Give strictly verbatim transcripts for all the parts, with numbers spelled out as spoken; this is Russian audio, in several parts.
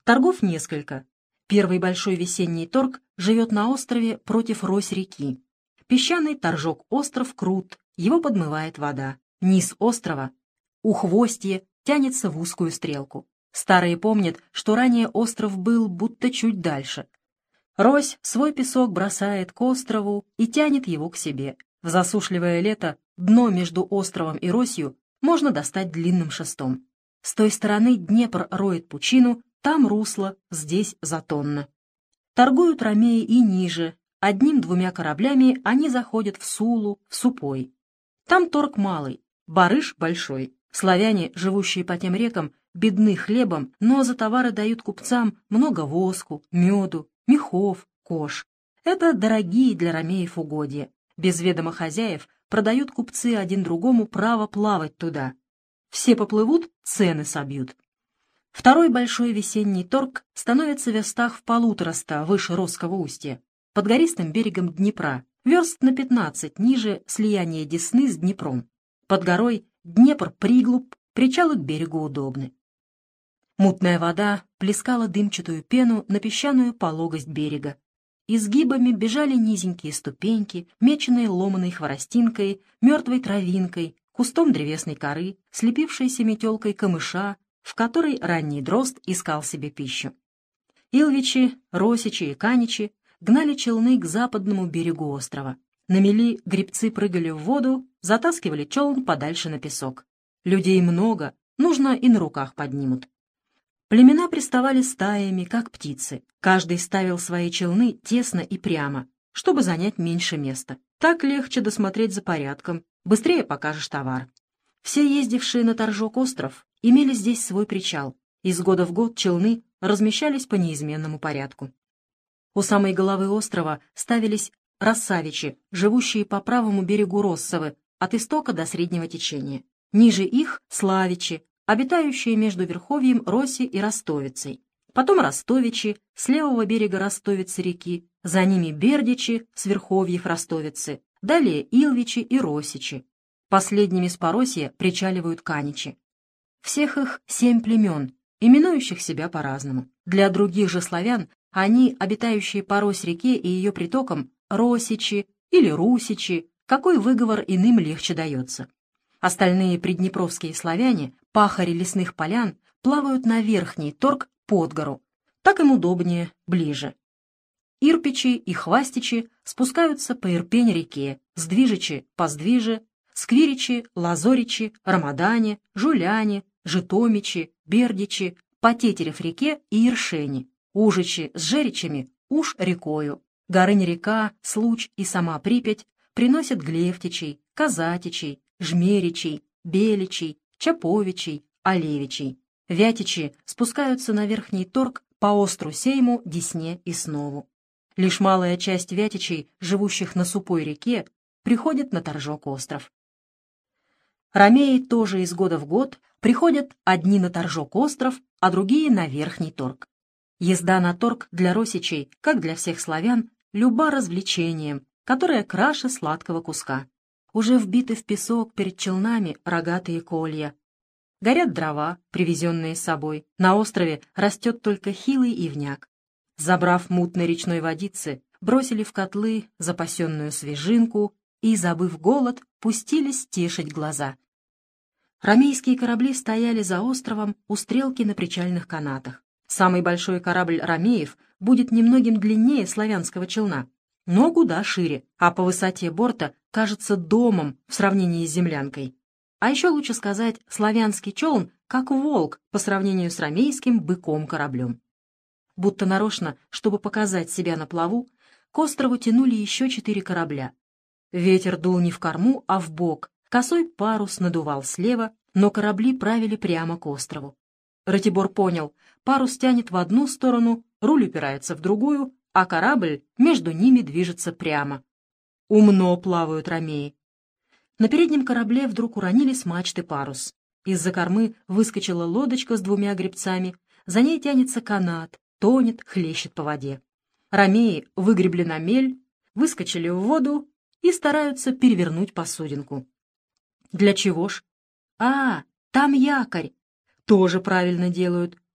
Торгов несколько. Первый большой весенний торг живет на острове против Рось-реки. Песчаный торжок-остров крут, его подмывает вода. Низ острова, ухвостье, тянется в узкую стрелку. Старые помнят, что ранее остров был будто чуть дальше. Рось свой песок бросает к острову и тянет его к себе. В засушливое лето дно между островом и Росью можно достать длинным шестом. С той стороны Днепр роет пучину, там русло, здесь затонно. Торгуют ромеи и ниже. Одним-двумя кораблями они заходят в Сулу, в Супой. Там торг малый, барыш большой. Славяне, живущие по тем рекам, бедны хлебом, но за товары дают купцам много воску, меду, мехов, кож. Это дорогие для ромеев угодья. Без ведома хозяев продают купцы один другому право плавать туда. Все поплывут, цены собьют. Второй большой весенний торг становится в верстах в полутораста выше Росского устья, под гористым берегом Днепра, верст на пятнадцать ниже слияния Десны с Днепром. Под горой Днепр приглуб, причалы к берегу удобны. Мутная вода плескала дымчатую пену на песчаную пологость берега. Изгибами бежали низенькие ступеньки, меченые ломаной хворостинкой, мертвой травинкой, кустом древесной коры, слепившейся метелкой камыша, в которой ранний дрозд искал себе пищу. Илвичи, росичи и каничи гнали челны к западному берегу острова. На мели гребцы прыгали в воду, затаскивали челн подальше на песок. Людей много, нужно и на руках поднимут. Племена приставали стаями, как птицы. Каждый ставил свои челны тесно и прямо, чтобы занять меньше места. Так легче досмотреть за порядком, быстрее покажешь товар. Все ездившие на торжок остров имели здесь свой причал. Из года в год челны размещались по неизменному порядку. У самой головы острова ставились рассавичи, живущие по правому берегу Россовы, от истока до среднего течения. Ниже их — славичи, обитающие между верховьем Роси и Ростовицей. Потом ростовичи, с левого берега Ростовицы реки, за ними бердичи с верховьев Ростовицы, далее илвичи и росичи. Последними с Поросья причаливают каничи. Всех их семь племен, именующих себя по-разному. Для других же славян они, обитающие по Рось-реке и ее притокам, росичи или русичи, какой выговор иным легче дается. Остальные приднепровские славяне, пахари лесных полян, плавают на верхний торг под гору. Так им удобнее, ближе. Ирпичи и хвастичи спускаются по Ирпень-реке, сдвижичи по Сдвиже, сквиричи, лазоричи, рамадане, жуляне, житомичи, бердичи, по Тетерев-реке и Иршени, ужичи с жеричами уж рекою. Горынь-река, Случ и сама Припять приносят глевтичей, казатичей, жмеричей, беличей, чаповичей, олевичей. Вятичи спускаются на верхний торг по остру Сейму, Десне и Снову. Лишь малая часть вятичей, живущих на Супой реке, приходит на торжок остров. Ромеи тоже из года в год приходят одни на торжок остров, а другие на верхний торг. Езда на торг для росичей, как для всех славян, люба развлечением, которое краше сладкого куска. Уже вбиты в песок перед челнами рогатые колья. Горят дрова, привезенные с собой. На острове растет только хилый ивняк. Забрав мутной речной водицы, бросили в котлы запасенную свежинку и, забыв голод, пустились тешить глаза. Ромейские корабли стояли за островом у стрелки на причальных канатах. Самый большой корабль ромеев будет немногим длиннее славянского челна, но куда шире, а по высоте борта кажется домом в сравнении с землянкой. А еще лучше сказать, славянский челн как волк по сравнению с ромейским быком-кораблем. Будто нарочно, чтобы показать себя на плаву, к острову тянули еще четыре корабля. Ветер дул не в корму, а в бок, косой парус надувал слева, но корабли правили прямо к острову. Ратибор понял, парус тянет в одну сторону, руль упирается в другую, а корабль между ними движется прямо. Умно плавают ромеи. На переднем корабле вдруг уронили с мачты парус. Из-за кормы выскочила лодочка с двумя гребцами, за ней тянется канат, тонет, хлещет по воде. Ромеи выгребли на мель, выскочили в воду и стараются перевернуть посудинку. Для чего ж? А, там якорь. Тоже правильно делают.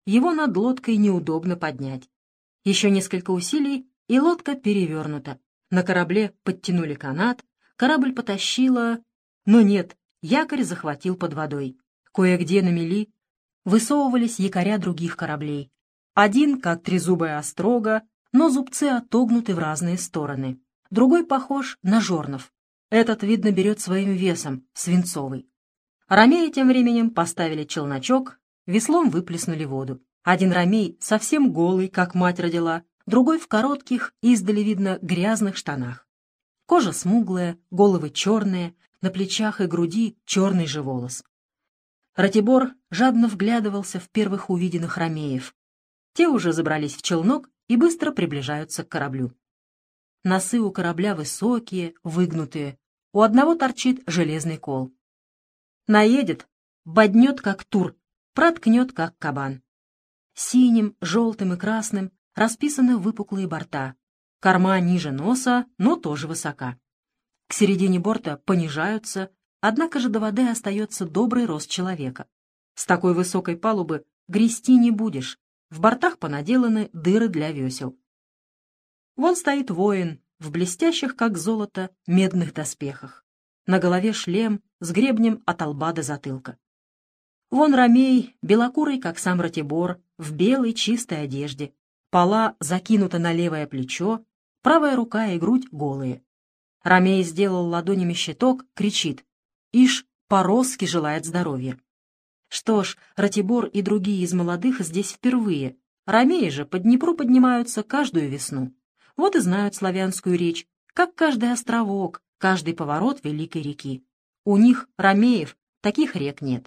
его над лодкой неудобно поднять. Еще несколько усилий, и лодка перевернута. На корабле подтянули канат, корабль потащило, но нет, якорь захватил под водой. Кое-где на мели высовывались якоря других кораблей. Один, как трезубая острога, но зубцы отогнуты в разные стороны. Другой похож на жорнов. Этот, видно, берет своим весом, свинцовый. Ромеи тем временем поставили челночок, веслом выплеснули воду. Один ромей совсем голый, как мать родила, другой в коротких, издали видно, грязных штанах. Кожа смуглая, головы черные, на плечах и груди черный же волос. Ратибор жадно вглядывался в первых увиденных ромеев. Те уже забрались в челнок и быстро приближаются к кораблю. Носы у корабля высокие, выгнутые. У одного торчит железный кол. Наедет, боднет, как тур, проткнет, как кабан. Синим, желтым и красным расписаны выпуклые борта. Корма ниже носа, но тоже высока. К середине борта понижаются, однако же до воды остается добрый рост человека. С такой высокой палубы грести не будешь. В бортах понаделаны дыры для весел. Вон стоит воин в блестящих, как золото, медных доспехах. На голове шлем с гребнем от лба до затылка. Вон ромей, белокурый, как сам Ратибор, в белой чистой одежде. Пола закинута на левое плечо, правая рука и грудь голые. Ромей сделал ладонями щиток, кричит: «Ишь, по-русски желает здоровья». Что ж, Ратибор и другие из молодых здесь впервые. Ромеи же по Днепру поднимаются каждую весну. Вот и знают славянскую речь, как каждый островок, каждый поворот великой реки. У них, ромеев, таких рек нет.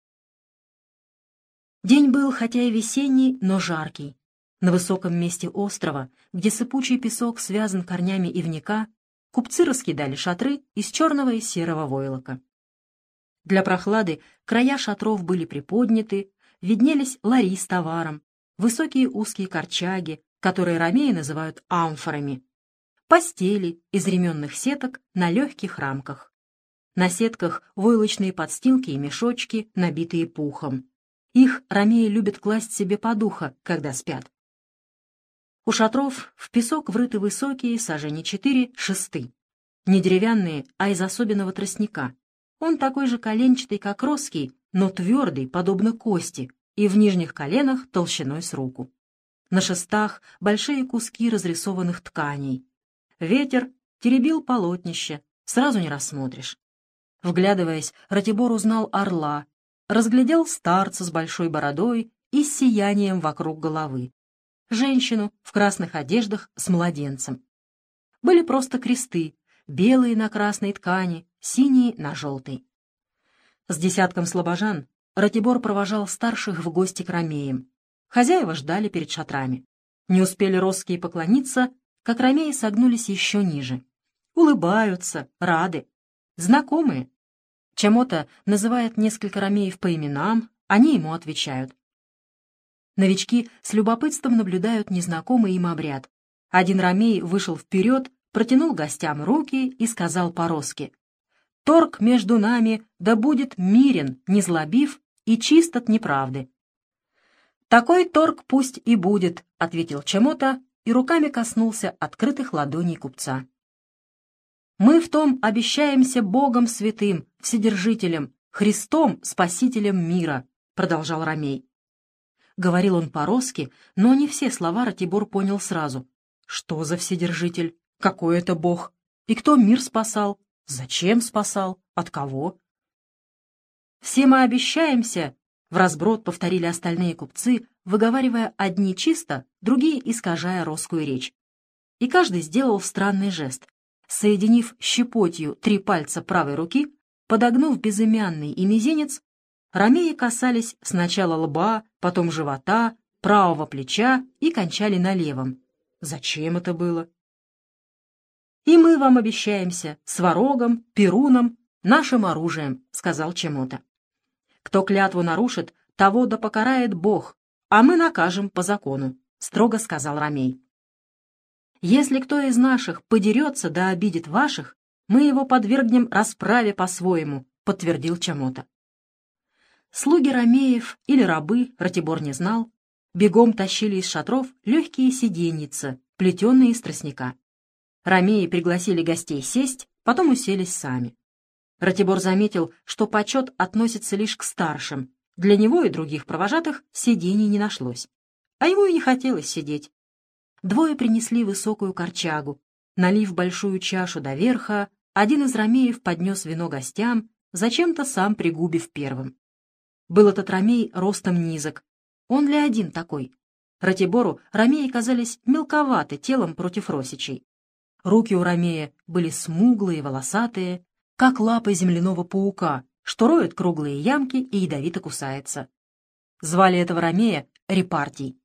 День был, хотя и весенний, но жаркий. На высоком месте острова, где сыпучий песок связан корнями ивника, купцы раскидали шатры из черного и серого войлока. Для прохлады края шатров были приподняты, виднелись лари с товаром, высокие узкие корчаги, которые ромеи называют амфорами, постели из ременных сеток на легких рамках. На сетках войлочные подстилки и мешочки, набитые пухом. Их ромеи любят класть себе под ухо, когда спят. У шатров в песок врыты высокие, сажени четыре, шесты. Не деревянные, а из особенного тростника. Он такой же коленчатый, как роский, но твердый, подобно кости, и в нижних коленах толщиной с руку. На шестах большие куски разрисованных тканей. Ветер теребил полотнище, сразу не рассмотришь. Вглядываясь, Ратибор узнал орла, разглядел старца с большой бородой и с сиянием вокруг головы, женщину в красных одеждах с младенцем. Были просто кресты, белые на красной ткани, синие на желтой. С десятком слобожан Ратибор провожал старших в гости к ромеям. Хозяева ждали перед шатрами. Не успели росские поклониться, как ромеи согнулись еще ниже. Улыбаются, рады, знакомые. Чамота называет несколько ромеев по именам, они ему отвечают. Новички с любопытством наблюдают незнакомый им обряд. Один ромей вышел вперед, протянул гостям руки и сказал по-русски: «Торг между нами да будет мирен, не злобив и чист от неправды». «Такой торг пусть и будет», — ответил Чамота и руками коснулся открытых ладоней купца. «Мы в том обещаемся Богом святым, Вседержителем, Христом, Спасителем мира», — продолжал ромей. Говорил он по-русски, но не все слова Ратибор понял сразу. Что за Вседержитель? Какой это Бог? И кто мир спасал? Зачем спасал? От кого? «Все мы обещаемся», — вразброд повторили остальные купцы, выговаривая одни чисто, другие искажая русскую речь. И каждый сделал странный жест. Соединив щепотью три пальца правой руки, подогнув безымянный и мизинец, ромеи касались сначала лба, потом живота, правого плеча и кончали на левом. Зачем это было? «И мы вам обещаемся сварогом, перуном, нашим оружием», — сказал Чамота. «Кто клятву нарушит, того да покарает Бог, а мы накажем по закону», — строго сказал ромей. «Если кто из наших подерется да обидит ваших, мы его подвергнем расправе по-своему», — подтвердил Чамота. Слуги ромеев или рабы, Ратибор не знал, Бегом тащили из шатров легкие сиденьица, плетеные из тростника. Ромеи пригласили гостей сесть, потом уселись сами. Ратибор заметил, что почет относится лишь к старшим. Для него и других провожатых сидений не нашлось. А ему и не хотелось сидеть. Двое принесли высокую корчагу. Налив большую чашу до верха, один из ромеев поднес вино гостям, зачем-то сам пригубив первым. Был этот ромей ростом низок. Он ли один такой? Ратибору ромеи казались мелковаты телом против росичей. Руки у ромея были смуглые, волосатые, как лапы земляного паука, что роет круглые ямки и ядовито кусается. Звали этого ромея Репартий.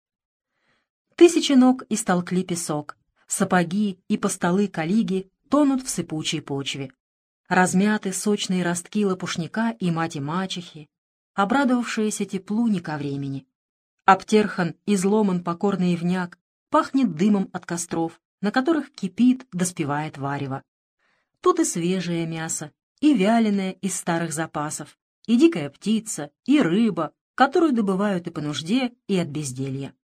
Тысячи ног истолкли песок. Сапоги и постолы калиги тонут в сыпучей почве. Размяты сочные ростки лопушника и мать и мачехи, обрадовавшиеся теплу не ко времени. Обтерхан, изломан покорный ивняк, пахнет дымом от костров, на которых кипит, доспевает варево. Тут и свежее мясо, и вяленое из старых запасов, и дикая птица, и рыба, которую добывают и по нужде, и от безделья.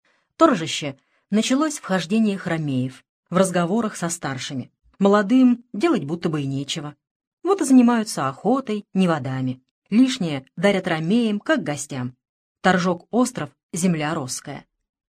Торжище началось в хождениях ромеев, в разговорах со старшими. Молодым делать будто бы и нечего. Вот и занимаются охотой, неводами. Лишнее дарят ромеям, как гостям. Торжок-остров — земля росская.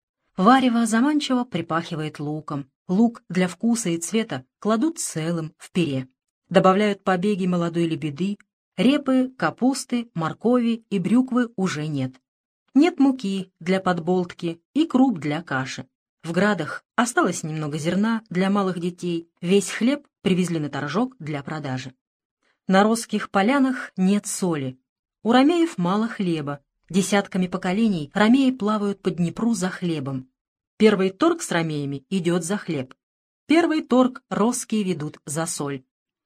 Варево заманчиво припахивает луком. Лук для вкуса и цвета кладут целым в пюре. Добавляют побеги молодой лебеды, репы, капусты, моркови и брюквы уже нет. Нет муки для подболтки и круп для каши. В градах осталось немного зерна для малых детей, весь хлеб привезли на торжок для продажи. На росских полянах нет соли. У ромеев мало хлеба. Десятками поколений ромеи плавают по Днепру за хлебом. Первый торг с ромеями идет за хлеб. Первый торг росские ведут за соль.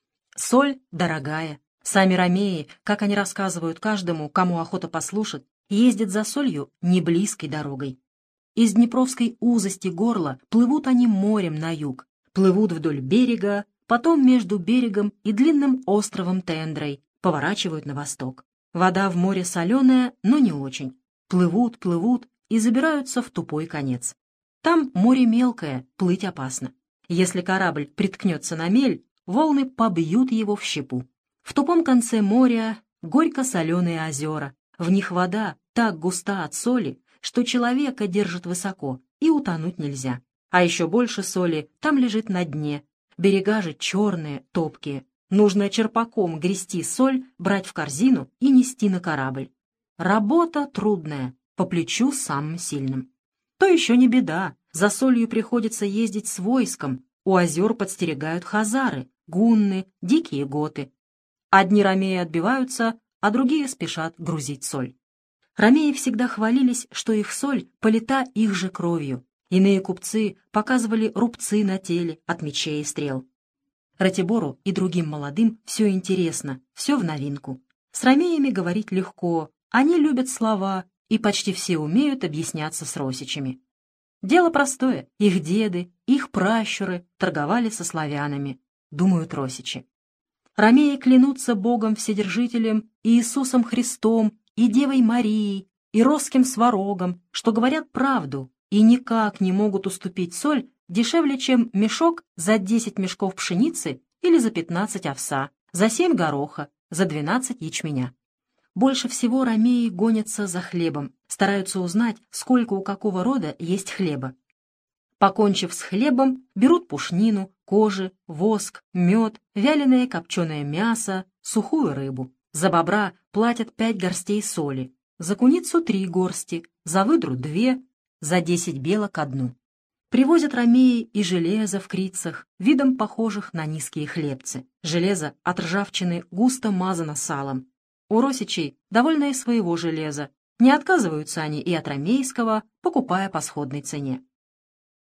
Соль дорогая. Сами ромеи, как они рассказывают каждому, кому охота послушать, ездят за солью неблизкой дорогой. Из Днепровской узости горла плывут они морем на юг, плывут вдоль берега, потом между берегом и длинным островом Тендрой, поворачивают на восток. Вода в море соленая, но не очень. Плывут, плывут и забираются в тупой конец. Там море мелкое, плыть опасно. Если корабль приткнется на мель, волны побьют его в щепу. В тупом конце моря горько-соленые озера. В них вода так густа от соли, что человека держит высоко, и утонуть нельзя. А еще больше соли там лежит на дне. Берега же черные, топкие. Нужно черпаком грести соль, брать в корзину и нести на корабль. Работа трудная, по плечу самым сильным. То еще не беда, за солью приходится ездить с войском. У озер подстерегают хазары, гунны, дикие готы. Одни ромеи отбиваются, а другие спешат грузить соль. Ромеи всегда хвалились, что их соль полита их же кровью. Иные купцы показывали рубцы на теле от мечей и стрел. Ратибору и другим молодым все интересно, все в новинку. С ромеями говорить легко, они любят слова, и почти все умеют объясняться с росичами. Дело простое, их деды, их пращуры торговали со славянами, думают росичи. Ромеи клянутся Богом Вседержителем, Иисусом Христом, и Девой Марией, и росским сварогом, что говорят правду, и никак не могут уступить соль дешевле, чем мешок за десять мешков пшеницы или за пятнадцать овса, за семь гороха, за двенадцать ячменя. Больше всего ромеи гонятся за хлебом, стараются узнать, сколько у какого рода есть хлеба. Покончив с хлебом, берут пушнину, кожи, воск, мед, вяленое копченое мясо, сухую рыбу. За бобра платят пять горстей соли, за куницу три горсти, за выдру две, за десять белок одну. Привозят ромеи и железо в крицах, видом похожих на низкие хлебцы. Железо от ржавчины густо мазано салом. У росичей довольно и своего железа. Не отказываются они и от ромейского, покупая по сходной цене.